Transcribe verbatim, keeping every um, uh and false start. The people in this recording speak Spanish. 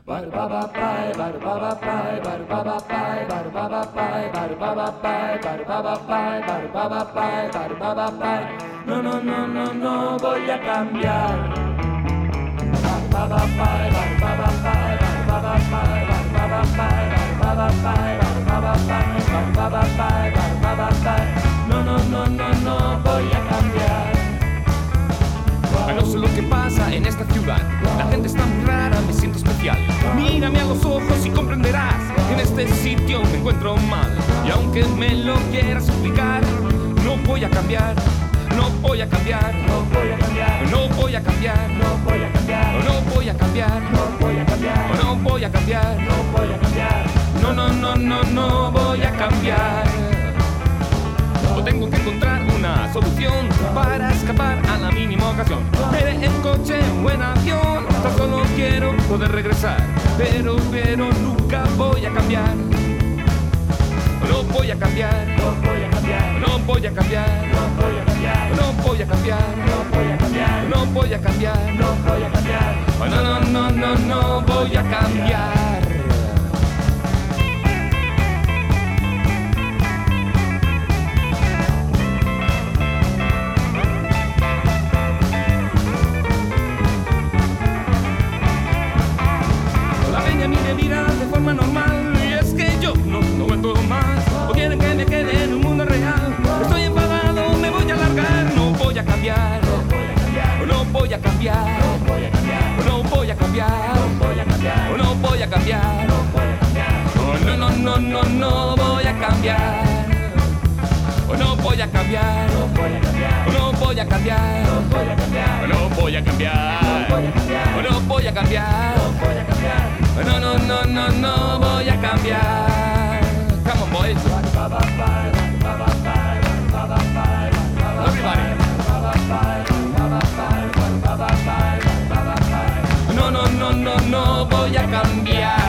No, no, no, no, no voy a cambiar. No, no, no, no, no voy a cambiar. No sé lo que pasa en esta ciudad. La gente está muy rara, me siento especial. Mírame a los ojos y comprenderás que en este sitio me encuentro mal. Y aunque me lo quieras explicar, no voy a cambiar. No voy a cambiar, no voy a cambiar, no voy a cambiar, no voy a cambiar, no voy a cambiar, no voy a cambiar, no voy a cambiar, no voy a cambiar, no, no, no, no, no voy a cambiar. O tengo que encontrar una solución para escapar a la mínima ocasión. Iré en coche o en avión, tan solo quiero poder regresar. Pero, pero nunca voy a cambiar. No voy a cambiar, no voy a cambiar, no voy a cambiar, no voy a cambiar, no voy a cambiar, no voy a cambiar, no voy a cambiar, no voy a cambiar, no, no, no, no, no voy a cambiar. La peña mire mira de forma normal y es que yo no, no aguanto más. O quieren que me quede en un mundo real. Estoy enfadado, me voy a largar. No voy a cambiar, no voy a cambiar, no voy a cambiar, no voy a cambiar, no voy a cambiar, no voy a cambiar, no voy a cambiar, no voy a cambiar, no, no, no, no, no voy a cambiar, no voy a cambiar, no voy a cambiar, no voy a cambiar, no voy a cambiar, no voy a cambiar, no voy a cambiar, no voy a cambiar, no voy a cambiar, no, no, no, no, no voy a cambiar. Come on, boys. Everybody. No, no, no, no, no voy a cambiar.